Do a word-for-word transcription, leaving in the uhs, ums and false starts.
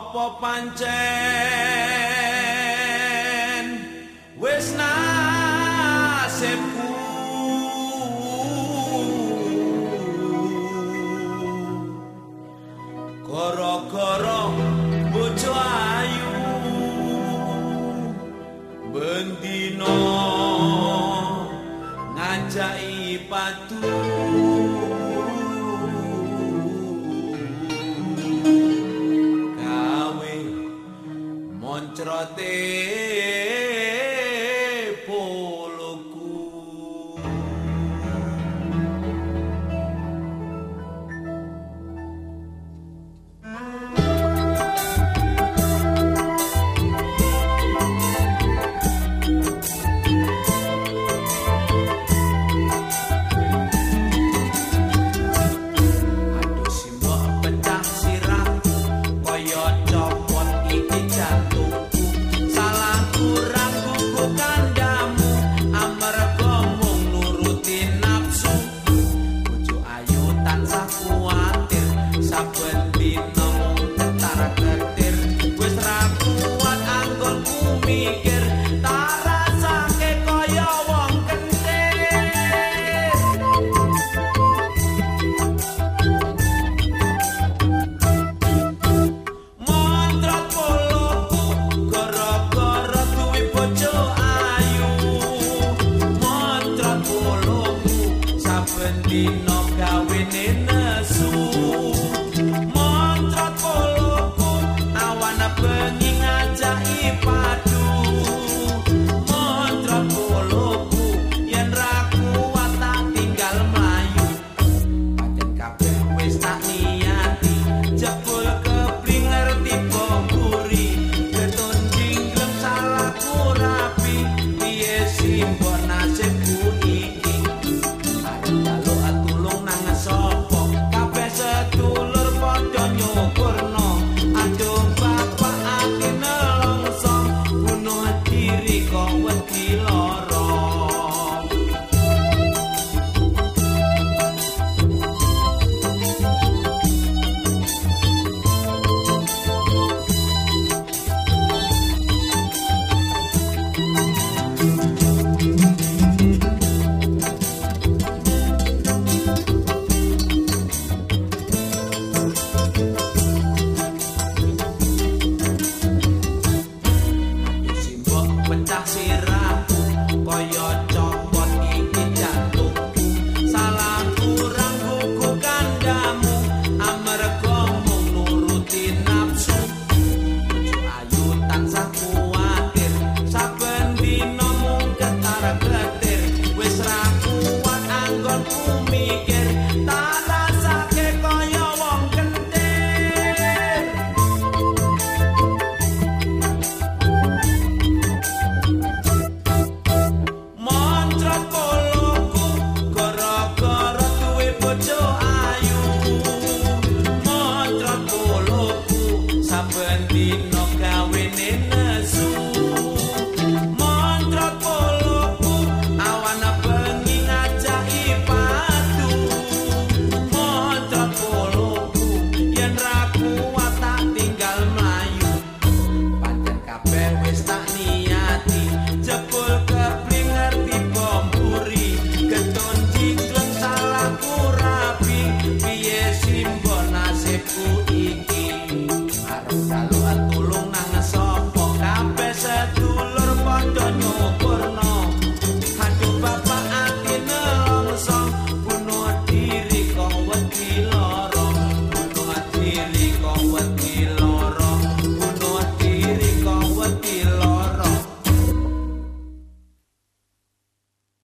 Apa pancen wis nasibku gara-gara bojo ayu bendina ngajaki padu gawe moncrote poloku. Dino gawene nesu moncrot poloku awan bengi ngajaki padu moncrot poloku yen ra kuat tak tinggal mlayu pancen kabeh wis tak niati jebul keblinger tiba mburi keton jingglem salahku rapi piye simbon nasibku iki sedulur padha nyukurna aduh bapak ati nelongso bunuh diri kok wedi lara. Salah